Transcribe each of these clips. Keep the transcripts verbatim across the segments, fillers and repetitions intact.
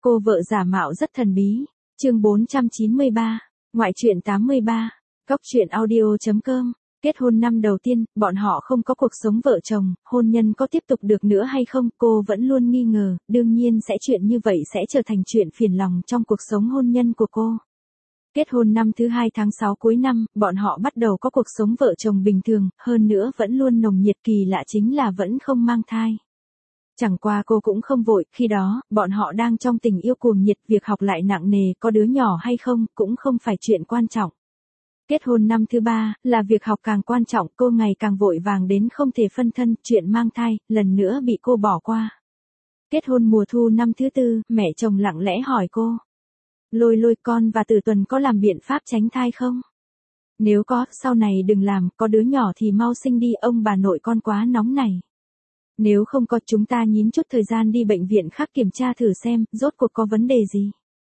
Cô vợ giả mạo rất thần bí. Chương bốn trăm chín mươi ba. Ngoại truyện tám mươi ba. Góc truyện audio chấm com. Kết hôn năm đầu tiên, bọn họ không có cuộc sống vợ chồng, hôn nhân có tiếp tục được nữa hay không, cô vẫn luôn nghi ngờ, đương nhiên sẽ chuyện như vậy sẽ trở thành chuyện phiền lòng trong cuộc sống hôn nhân của cô. Kết hôn năm thứ hai tháng sáu cuối năm, bọn họ bắt đầu có cuộc sống vợ chồng bình thường, hơn nữa vẫn luôn nồng nhiệt, kỳ lạ chính là vẫn không mang thai. Chẳng qua cô cũng không vội, khi đó, bọn họ đang trong tình yêu cuồng nhiệt, việc học lại nặng nề, có đứa nhỏ hay không, cũng không phải chuyện quan trọng. Kết hôn năm thứ ba, là việc học càng quan trọng, cô ngày càng vội vàng đến không thể phân thân, chuyện mang thai, lần nữa bị cô bỏ qua. Kết hôn mùa thu năm thứ tư, mẹ chồng lặng lẽ hỏi cô. Lôi lôi con và Tử Tuần có làm biện pháp tránh thai không? Nếu có, sau này đừng làm, có đứa nhỏ thì mau sinh đi, ông bà nội con quá nóng này. Nếu không có, chúng ta nhín chút thời gian đi bệnh viện khác kiểm tra thử xem, rốt cuộc có vấn đề gì.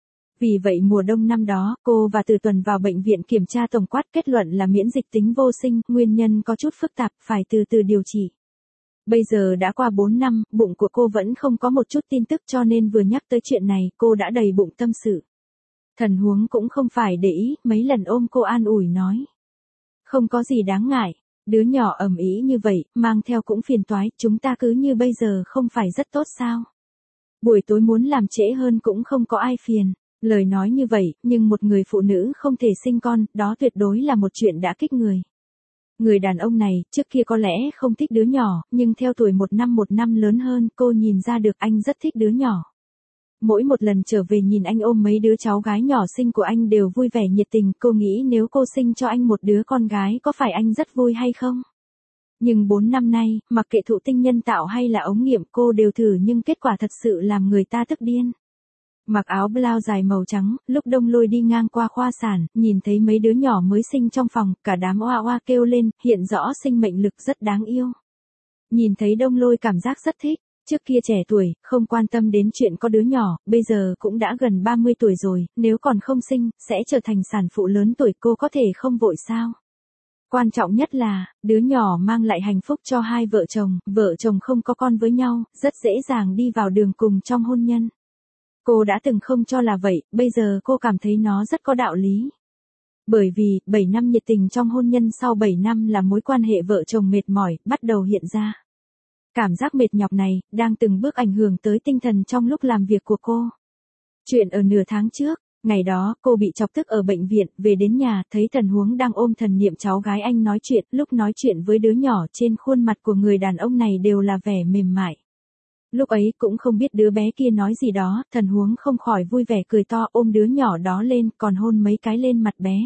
Vì vậy mùa đông năm đó, cô và Tử Tuần vào bệnh viện kiểm tra tổng quát, kết luận là miễn dịch tính vô sinh, nguyên nhân có chút phức tạp, phải từ từ điều trị. Bây giờ đã qua bốn năm, bụng của cô vẫn không có một chút tin tức, cho nên vừa nhắc tới chuyện này, cô đã đầy bụng tâm sự. Thần Huống cũng không phải để ý, mấy lần ôm cô an ủi nói. Không có gì đáng ngại, đứa nhỏ ầm ĩ như vậy, mang theo cũng phiền toái, chúng ta cứ như bây giờ không phải rất tốt sao? Buổi tối muốn làm trễ hơn cũng không có ai phiền. Lời nói như vậy, nhưng một người phụ nữ không thể sinh con, đó tuyệt đối là một chuyện đã kích người. Người đàn ông này, trước kia có lẽ không thích đứa nhỏ, nhưng theo tuổi một năm một năm lớn hơn, cô nhìn ra được anh rất thích đứa nhỏ. Mỗi một lần trở về nhìn anh ôm mấy đứa cháu gái nhỏ xinh của anh đều vui vẻ nhiệt tình, cô nghĩ nếu cô sinh cho anh một đứa con gái có phải anh rất vui hay không? Nhưng bốn năm nay, mặc kệ thụ tinh nhân tạo hay là ống nghiệm cô đều thử nhưng kết quả thật sự làm người ta tức điên. Mặc áo blau dài màu trắng, lúc Đông Lôi đi ngang qua khoa sản, nhìn thấy mấy đứa nhỏ mới sinh trong phòng, cả đám oa oa kêu lên, hiện rõ sinh mệnh lực rất đáng yêu. Nhìn thấy Đông Lôi cảm giác rất thích, trước kia trẻ tuổi, không quan tâm đến chuyện có đứa nhỏ, bây giờ cũng đã gần ba mươi tuổi rồi, nếu còn không sinh, sẽ trở thành sản phụ lớn tuổi, cô có thể không vội sao? Quan trọng nhất là, đứa nhỏ mang lại hạnh phúc cho hai vợ chồng, vợ chồng không có con với nhau, rất dễ dàng đi vào đường cùng trong hôn nhân. Cô đã từng không cho là vậy, bây giờ cô cảm thấy nó rất có đạo lý. Bởi vì, bảy năm nhiệt tình trong hôn nhân sau bảy năm là mối quan hệ vợ chồng mệt mỏi, bắt đầu hiện ra. Cảm giác mệt nhọc này, đang từng bước ảnh hưởng tới tinh thần trong lúc làm việc của cô. Chuyện ở nửa tháng trước, ngày đó, cô bị chọc tức ở bệnh viện, về đến nhà, thấy Thần Huống đang ôm thần niệm cháu gái anh nói chuyện, lúc nói chuyện với đứa nhỏ trên khuôn mặt của người đàn ông này đều là vẻ mềm mại. Lúc ấy cũng không biết đứa bé kia nói gì đó, Thần Huống không khỏi vui vẻ cười to ôm đứa nhỏ đó lên, còn hôn mấy cái lên mặt bé.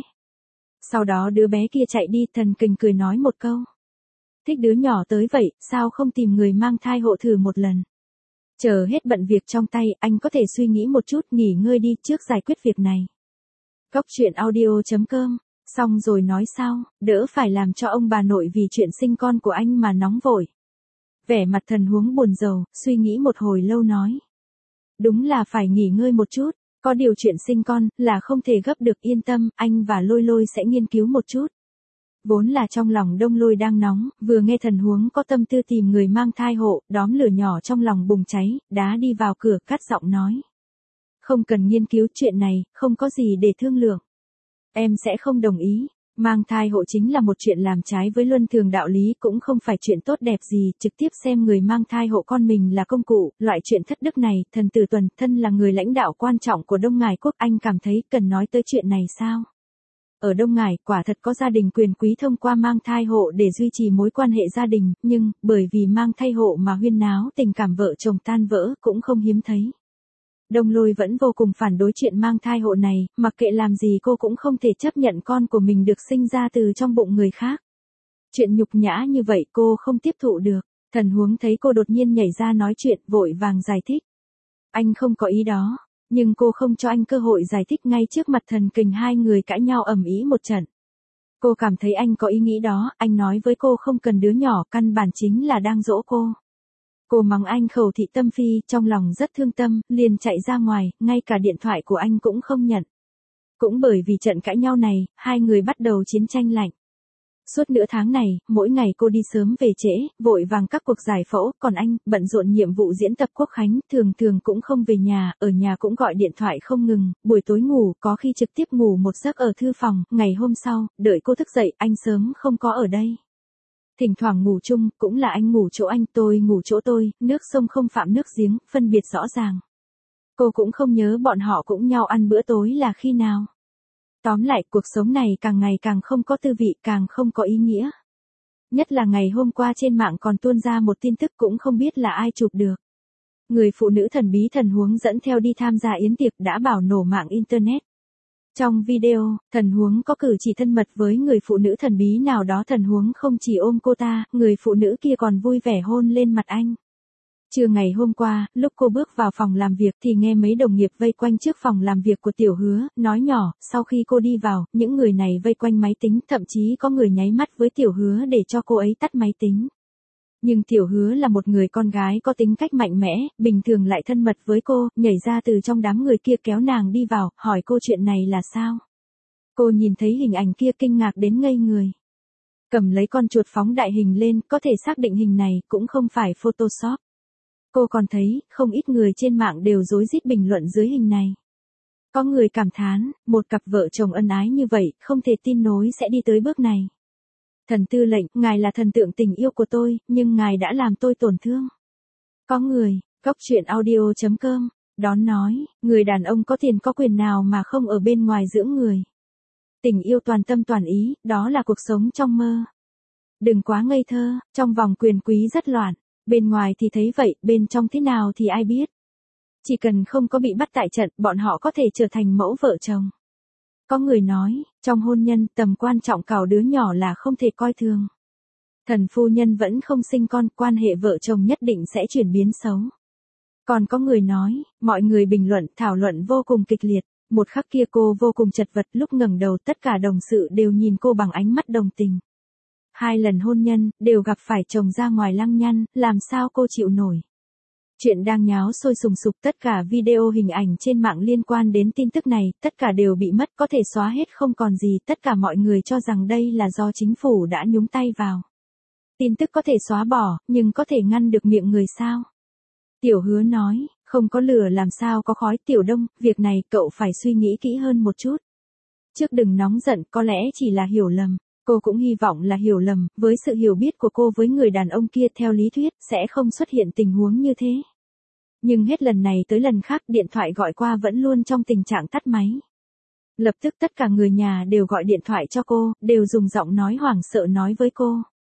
Sau đó đứa bé kia chạy đi, Thần Kình cười nói một câu. Thích đứa nhỏ tới vậy, sao không tìm người mang thai hộ thử một lần? Chờ hết bận việc trong tay, anh có thể suy nghĩ một chút, nghỉ ngơi đi trước giải quyết việc này. Góc truyện audio chấm com, xong rồi nói sao, đỡ phải làm cho ông bà nội vì chuyện sinh con của anh mà nóng vội. Vẻ mặt Thần Huống buồn rầu, suy nghĩ một hồi lâu nói. Đúng là phải nghỉ ngơi một chút, có điều chuyện sinh con, là không thể gấp được, yên tâm, anh và Lôi Lôi sẽ nghiên cứu một chút. Vốn là trong lòng Đông Lôi đang nóng, vừa nghe Thần Huống có tâm tư tìm người mang thai hộ, đóm lửa nhỏ trong lòng bùng cháy, đá đi vào cửa, cắt giọng nói. Không cần nghiên cứu chuyện này, không có gì để thương lượng. Em sẽ không đồng ý. Mang thai hộ chính là một chuyện làm trái với luân thường đạo lý, cũng không phải chuyện tốt đẹp gì, trực tiếp xem người mang thai hộ con mình là công cụ, loại chuyện thất đức này, Thần Tử Tuần, thân là người lãnh đạo quan trọng của Đông Ngải Quốc, anh cảm thấy cần nói tới chuyện này sao? Ở Đông Ngải, quả thật có gia đình quyền quý thông qua mang thai hộ để duy trì mối quan hệ gia đình, nhưng, bởi vì mang thai hộ mà huyên náo tình cảm vợ chồng tan vỡ, cũng không hiếm thấy. Đông Lôi vẫn vô cùng phản đối chuyện mang thai hộ này, mặc kệ làm gì cô cũng không thể chấp nhận con của mình được sinh ra từ trong bụng người khác. Chuyện nhục nhã như vậy cô không tiếp thụ được. Thần Huống thấy cô đột nhiên nhảy ra nói chuyện, vội vàng giải thích. Anh không có ý đó, nhưng cô không cho anh cơ hội giải thích, ngay trước mặt Thần Kình hai người cãi nhau ầm ĩ một trận. Cô cảm thấy anh có ý nghĩ đó, anh nói với cô không cần đứa nhỏ, căn bản chính là đang dỗ cô. Cô mắng anh khẩu thị tâm phi, trong lòng rất thương tâm, liền chạy ra ngoài, ngay cả điện thoại của anh cũng không nhận. Cũng bởi vì trận cãi nhau này, hai người bắt đầu chiến tranh lạnh. Suốt nửa tháng này, mỗi ngày cô đi sớm về trễ, vội vàng các cuộc giải phẫu, còn anh, bận rộn nhiệm vụ diễn tập Quốc Khánh, thường thường cũng không về nhà, ở nhà cũng gọi điện thoại không ngừng, buổi tối ngủ, có khi trực tiếp ngủ một giấc ở thư phòng, ngày hôm sau, đợi cô thức dậy, anh sớm không có ở đây. Thỉnh thoảng ngủ chung, cũng là anh ngủ chỗ anh, tôi ngủ chỗ tôi, nước sông không phạm nước giếng, phân biệt rõ ràng. Cô cũng không nhớ bọn họ cũng nhau ăn bữa tối là khi nào. Tóm lại, cuộc sống này càng ngày càng không có tư vị, càng không có ý nghĩa. Nhất là ngày hôm qua trên mạng còn tuôn ra một tin tức cũng không biết là ai chụp được. Người phụ nữ thần bí Thần Huống dẫn theo đi tham gia yến tiệc đã bảo nổ mạng Internet. Trong video, Thần Huống có cử chỉ thân mật với người phụ nữ thần bí nào đó. Thần Huống không chỉ ôm cô ta, người phụ nữ kia còn vui vẻ hôn lên mặt anh. Trưa ngày hôm qua, lúc cô bước vào phòng làm việc thì nghe mấy đồng nghiệp vây quanh trước phòng làm việc của Tiểu Hứa, nói nhỏ, sau khi cô đi vào, những người này vây quanh máy tính, thậm chí có người nháy mắt với Tiểu Hứa để cho cô ấy tắt máy tính. Nhưng Tiểu Hứa là một người con gái có tính cách mạnh mẽ, bình thường lại thân mật với cô, nhảy ra từ trong đám người kia kéo nàng đi vào, hỏi cô chuyện này là sao. Cô nhìn thấy hình ảnh kia kinh ngạc đến ngây người. Cầm lấy con chuột phóng đại hình lên, có thể xác định hình này cũng không phải Photoshop. Cô còn thấy, không ít người trên mạng đều rối rít bình luận dưới hình này. Có người cảm thán, một cặp vợ chồng ân ái như vậy, không thể tin nối sẽ đi tới bước này. Thần tư lệnh, ngài là thần tượng tình yêu của tôi, nhưng ngài đã làm tôi tổn thương. Có người, góc chuyện audio chấm com, đón nói, người đàn ông có tiền có quyền nào mà không ở bên ngoài dưỡng người. Tình yêu toàn tâm toàn ý, đó là cuộc sống trong mơ. Đừng quá ngây thơ, trong vòng quyền quý rất loạn. Bên ngoài thì thấy vậy, bên trong thế nào thì ai biết. Chỉ cần không có bị bắt tại trận, bọn họ có thể trở thành mẫu vợ chồng. Có người nói, trong hôn nhân, tầm quan trọng cào đứa nhỏ là không thể coi thường. Thần phu nhân vẫn không sinh con, quan hệ vợ chồng nhất định sẽ chuyển biến xấu. Còn có người nói, mọi người bình luận, thảo luận vô cùng kịch liệt. Một khắc kia cô vô cùng chật vật, lúc ngẩng đầu tất cả đồng sự đều nhìn cô bằng ánh mắt đồng tình. Hai lần hôn nhân, đều gặp phải chồng ra ngoài lăng nhăng, làm sao cô chịu nổi. Chuyện đang nháo sôi sùng sục, tất cả video hình ảnh trên mạng liên quan đến tin tức này, tất cả đều bị mất, có thể xóa hết không còn gì, tất cả mọi người cho rằng đây là do chính phủ đã nhúng tay vào. Tin tức có thể xóa bỏ, nhưng có thể ngăn được miệng người sao? Tiểu Hứa nói, không có lửa làm sao có khói. Tiểu Đông, việc này cậu phải suy nghĩ kỹ hơn một chút. Trước đừng nóng giận, có lẽ chỉ là hiểu lầm. Cô cũng hy vọng là hiểu lầm, với sự hiểu biết của cô với người đàn ông kia theo lý thuyết sẽ không xuất hiện tình huống như thế. Nhưng hết lần này tới lần khác điện thoại gọi qua vẫn luôn trong tình trạng tắt máy. Lập tức tất cả người nhà đều gọi điện thoại cho cô, đều dùng giọng nói hoảng sợ nói với cô.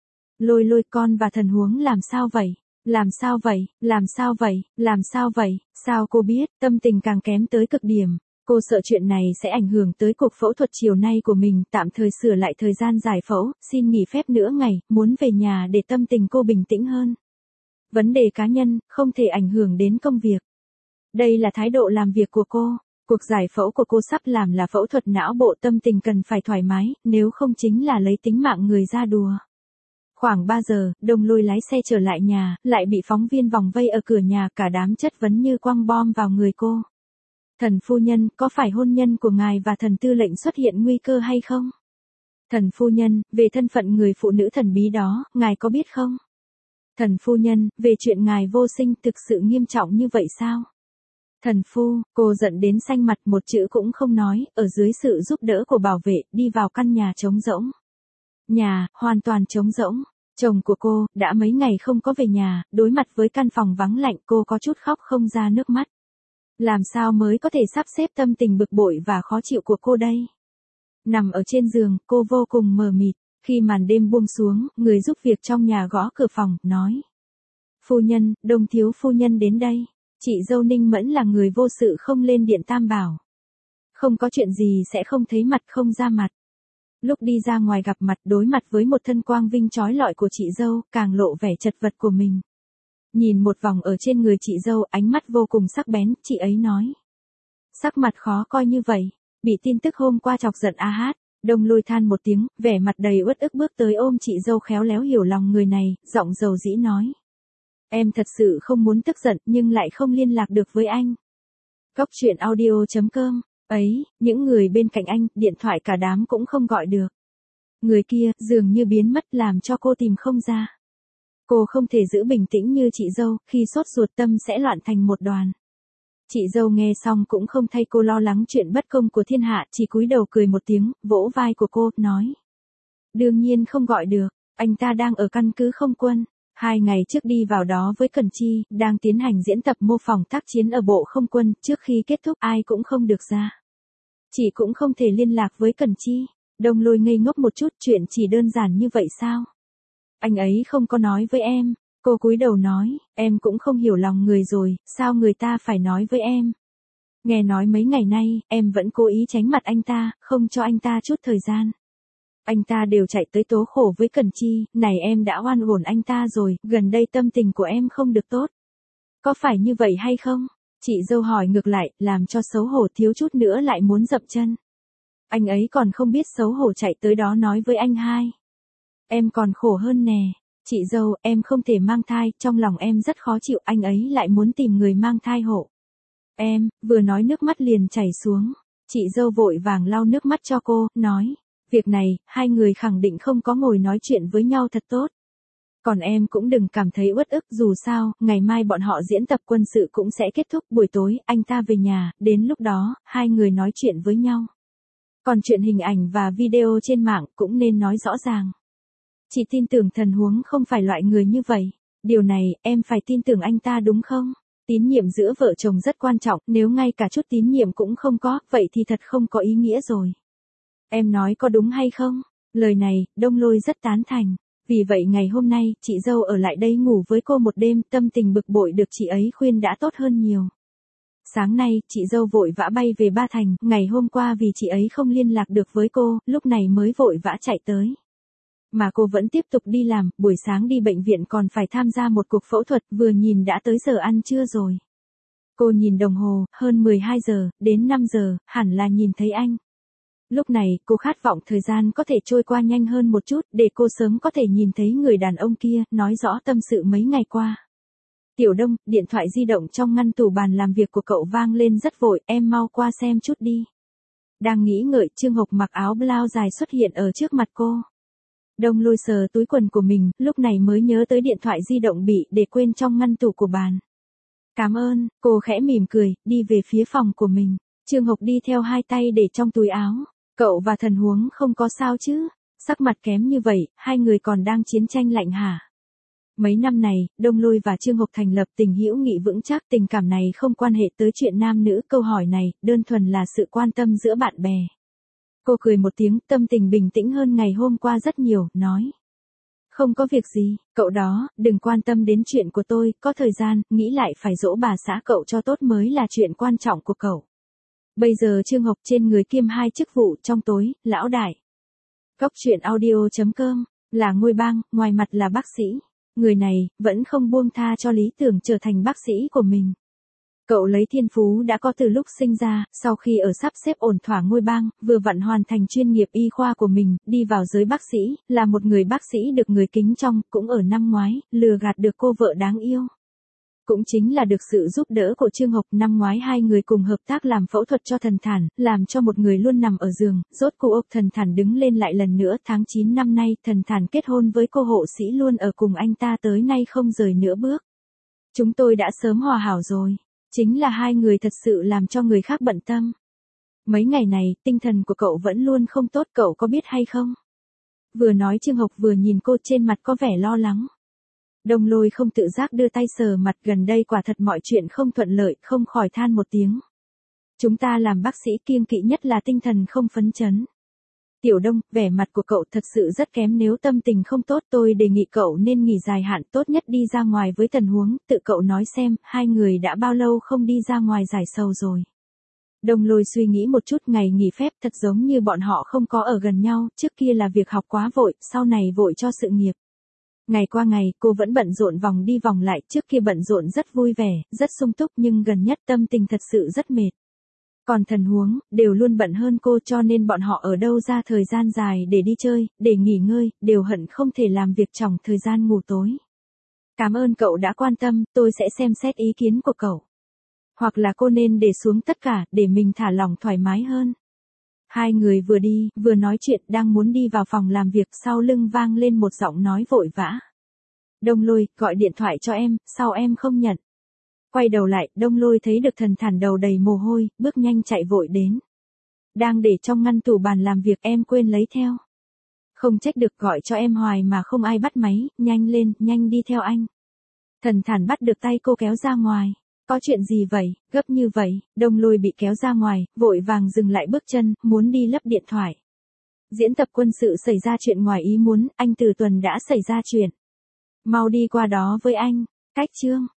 Lôi lôi con và Thần Huống làm sao vậy? Làm sao vậy? Làm sao vậy? Làm sao vậy? Sao cô biết? Tâm tình càng kém tới cực điểm. Cô sợ chuyện này sẽ ảnh hưởng tới cuộc phẫu thuật chiều nay của mình, tạm thời sửa lại thời gian giải phẫu, xin nghỉ phép nửa ngày, muốn về nhà để tâm tình cô bình tĩnh hơn. Vấn đề cá nhân, không thể ảnh hưởng đến công việc. Đây là thái độ làm việc của cô. Cuộc giải phẫu của cô sắp làm là phẫu thuật não bộ, tâm tình cần phải thoải mái, nếu không chính là lấy tính mạng người ra đùa. Khoảng ba giờ, Đông Lôi lái xe trở lại nhà, lại bị phóng viên vòng vây ở cửa nhà, cả đám chất vấn như quăng bom vào người cô. Thần phu nhân, có phải hôn nhân của ngài và thần tư lệnh xuất hiện nguy cơ hay không? Thần phu nhân, về thân phận người phụ nữ thần bí đó, ngài có biết không? Thần phu nhân, về chuyện ngài vô sinh thực sự nghiêm trọng như vậy sao? Thần phu, cô giận đến xanh mặt, một chữ cũng không nói, ở dưới sự giúp đỡ của bảo vệ, đi vào căn nhà trống rỗng. Nhà, hoàn toàn trống rỗng. Chồng của cô, đã mấy ngày không có về nhà, đối mặt với căn phòng vắng lạnh, cô có chút khóc không ra nước mắt. Làm sao mới có thể sắp xếp tâm tình bực bội và khó chịu của cô đây? Nằm ở trên giường, cô vô cùng mờ mịt. Khi màn đêm buông xuống, người giúp việc trong nhà gõ cửa phòng, nói. Phu nhân, Đông thiếu phu nhân đến đây. Chị dâu Ninh Mẫn là người vô sự không lên điện tam bảo. Không có chuyện gì sẽ không thấy mặt không ra mặt. Lúc đi ra ngoài gặp mặt đối mặt với một thân quang vinh trói lọi của chị dâu, càng lộ vẻ chật vật của mình. Nhìn một vòng ở trên người chị dâu, ánh mắt vô cùng sắc bén, chị ấy nói. Sắc mặt khó coi như vậy, bị tin tức hôm qua chọc giận a hát. Đông Lôi than một tiếng, vẻ mặt đầy uất ức bước tới ôm chị dâu khéo léo hiểu lòng người này, giọng dầu dĩ nói. Em thật sự không muốn tức giận nhưng lại không liên lạc được với anh. Góc chuyện audio chấm com, ấy, những người bên cạnh anh, điện thoại cả đám cũng không gọi được. Người kia, dường như biến mất làm cho cô tìm không ra. Cô không thể giữ bình tĩnh như chị dâu, khi sốt ruột tâm sẽ loạn thành một đoàn. Chị dâu nghe xong cũng không thay cô lo lắng chuyện bất công của thiên hạ, chỉ cúi đầu cười một tiếng, vỗ vai của cô, nói. Đương nhiên không gọi được, anh ta đang ở căn cứ không quân. Hai ngày trước đi vào đó với Cẩn Chi, đang tiến hành diễn tập mô phỏng tác chiến ở bộ không quân, trước khi kết thúc ai cũng không được ra. Chị cũng không thể liên lạc với Cẩn Chi. Đông Lôi ngây ngốc một chút, chuyện chỉ đơn giản như vậy sao? Anh ấy không có nói với em. Cô cúi đầu nói, em cũng không hiểu lòng người rồi, sao người ta phải nói với em? Nghe nói mấy ngày nay, em vẫn cố ý tránh mặt anh ta, không cho anh ta chút thời gian. Anh ta đều chạy tới tố khổ với Cẩn Chi, này em đã oan uổng anh ta rồi, gần đây tâm tình của em không được tốt. Có phải như vậy hay không? Chị dâu hỏi ngược lại, làm cho xấu hổ thiếu chút nữa lại muốn dậm chân. Anh ấy còn không biết xấu hổ chạy tới đó nói với anh hai. Em còn khổ hơn nè. Chị dâu, em không thể mang thai, trong lòng em rất khó chịu, anh ấy lại muốn tìm người mang thai hộ. Em, vừa nói nước mắt liền chảy xuống. Chị dâu vội vàng lau nước mắt cho cô, nói. Việc này, hai người khẳng định không có ngồi nói chuyện với nhau thật tốt. Còn em cũng đừng cảm thấy uất ức, dù sao, ngày mai bọn họ diễn tập quân sự cũng sẽ kết thúc, buổi tối, anh ta về nhà, đến lúc đó, hai người nói chuyện với nhau. Còn chuyện hình ảnh và video trên mạng cũng nên nói rõ ràng. Chị tin tưởng Thần Huống không phải loại người như vậy. Điều này, em phải tin tưởng anh ta đúng không? Tín nhiệm giữa vợ chồng rất quan trọng, nếu ngay cả chút tín nhiệm cũng không có, vậy thì thật không có ý nghĩa rồi. Em nói có đúng hay không? Lời này, Đông Lôi rất tán thành. Vì vậy ngày hôm nay, chị dâu ở lại đây ngủ với cô một đêm, tâm tình bực bội được chị ấy khuyên đã tốt hơn nhiều. Sáng nay, chị dâu vội vã bay về Ba Thành, ngày hôm qua vì chị ấy không liên lạc được với cô, lúc này mới vội vã chạy tới. Mà cô vẫn tiếp tục đi làm, buổi sáng đi bệnh viện còn phải tham gia một cuộc phẫu thuật, vừa nhìn đã tới giờ ăn trưa rồi. Cô nhìn đồng hồ, hơn mười hai giờ, đến năm giờ, hẳn là nhìn thấy anh. Lúc này, cô khát vọng thời gian có thể trôi qua nhanh hơn một chút, để cô sớm có thể nhìn thấy người đàn ông kia, nói rõ tâm sự mấy ngày qua. Tiểu Đông, điện thoại di động trong ngăn tủ bàn làm việc của cậu vang lên rất vội, em mau qua xem chút đi. Đang nghĩ ngợi, Trương Hộc mặc áo blau dài xuất hiện ở trước mặt cô. Đông Lôi sờ túi quần của mình, lúc này mới nhớ tới điện thoại di động bị để quên trong ngăn tủ của bàn. Cảm ơn, cô khẽ mỉm cười, đi về phía phòng của mình. Trương Hộc đi theo hai tay để trong túi áo. Cậu và Thần Huống không có sao chứ? Sắc mặt kém như vậy, hai người còn đang chiến tranh lạnh hả? Mấy năm này, Đông Lôi và Trương Hộc thành lập tình hữu nghị vững chắc, tình cảm này không quan hệ tới chuyện nam nữ, câu hỏi này, đơn thuần là sự quan tâm giữa bạn bè. Cô cười một tiếng, tâm tình bình tĩnh hơn ngày hôm qua rất nhiều, nói. Không có việc gì, cậu đó, đừng quan tâm đến chuyện của tôi, có thời gian, nghĩ lại phải dỗ bà xã cậu cho tốt mới là chuyện quan trọng của cậu. Bây giờ Trương Hộc trên người kiêm hai chức vụ, trong tối, lão đại. Góc truyện audio chấm com, là ngôi bang, ngoài mặt là bác sĩ. Người này, vẫn không buông tha cho lý tưởng trở thành bác sĩ của mình. Cậu lấy thiên phú đã có từ lúc sinh ra, sau khi ở sắp xếp ổn thỏa ngôi bang, vừa vặn hoàn thành chuyên nghiệp y khoa của mình, đi vào giới bác sĩ, là một người bác sĩ được người kính trọng, cũng ở năm ngoái, lừa gạt được cô vợ đáng yêu. Cũng chính là được sự giúp đỡ của Trương Hộc, năm ngoái hai người cùng hợp tác làm phẫu thuật cho Thần Thản, làm cho một người luôn nằm ở giường, rốt cuộc Thần Thản đứng lên lại lần nữa. Tháng chín năm nay, Thần Thản kết hôn với cô hộ sĩ luôn ở cùng anh ta tới nay không rời nửa bước. Chúng tôi đã sớm hòa hảo rồi. Chính là hai người thật sự làm cho người khác bận tâm. Mấy ngày này, tinh thần của cậu vẫn luôn không tốt, cậu có biết hay không? Vừa nói Trương Hộc vừa nhìn cô, trên mặt có vẻ lo lắng. Đông Lôi không tự giác đưa tay sờ mặt, gần đây quả thật mọi chuyện không thuận lợi, không khỏi than một tiếng. Chúng ta làm bác sĩ kiêng kỵ nhất là tinh thần không phấn chấn. Tiểu Đông, vẻ mặt của cậu thật sự rất kém, nếu tâm tình không tốt tôi đề nghị cậu nên nghỉ dài hạn, tốt nhất đi ra ngoài với Thần Huống, tự cậu nói xem, hai người đã bao lâu không đi ra ngoài giải sầu rồi. Đông Lôi suy nghĩ một chút, ngày nghỉ phép thật giống như bọn họ không có ở gần nhau, trước kia là việc học quá vội, sau này vội cho sự nghiệp. Ngày qua ngày, cô vẫn bận rộn vòng đi vòng lại, trước kia bận rộn rất vui vẻ, rất sung túc, nhưng gần nhất tâm tình thật sự rất mệt. Còn Thần Huống, đều luôn bận hơn cô, cho nên bọn họ ở đâu ra thời gian dài để đi chơi, để nghỉ ngơi, đều hận không thể làm việc trong thời gian ngủ tối. Cảm ơn cậu đã quan tâm, tôi sẽ xem xét ý kiến của cậu. Hoặc là cô nên để xuống tất cả, để mình thả lỏng thoải mái hơn. Hai người vừa đi, vừa nói chuyện, đang muốn đi vào phòng làm việc, sau lưng vang lên một giọng nói vội vã. Đông Lôi, gọi điện thoại cho em, sao em không nhận? Quay đầu lại, Đông Lôi thấy được Thần Thản đầu đầy mồ hôi, bước nhanh chạy vội đến. Đang để trong ngăn tủ bàn làm việc, em quên lấy theo. Không trách được, gọi cho em hoài mà không ai bắt máy, nhanh lên, nhanh đi theo anh. Thần Thản bắt được tay cô kéo ra ngoài. Có chuyện gì vậy, gấp như vậy? Đông Lôi bị kéo ra ngoài, vội vàng dừng lại bước chân, muốn đi lắp điện thoại. Diễn tập quân sự xảy ra chuyện ngoài ý muốn, anh Từ Tuần đã xảy ra chuyện. Mau đi qua đó với anh. Cách chương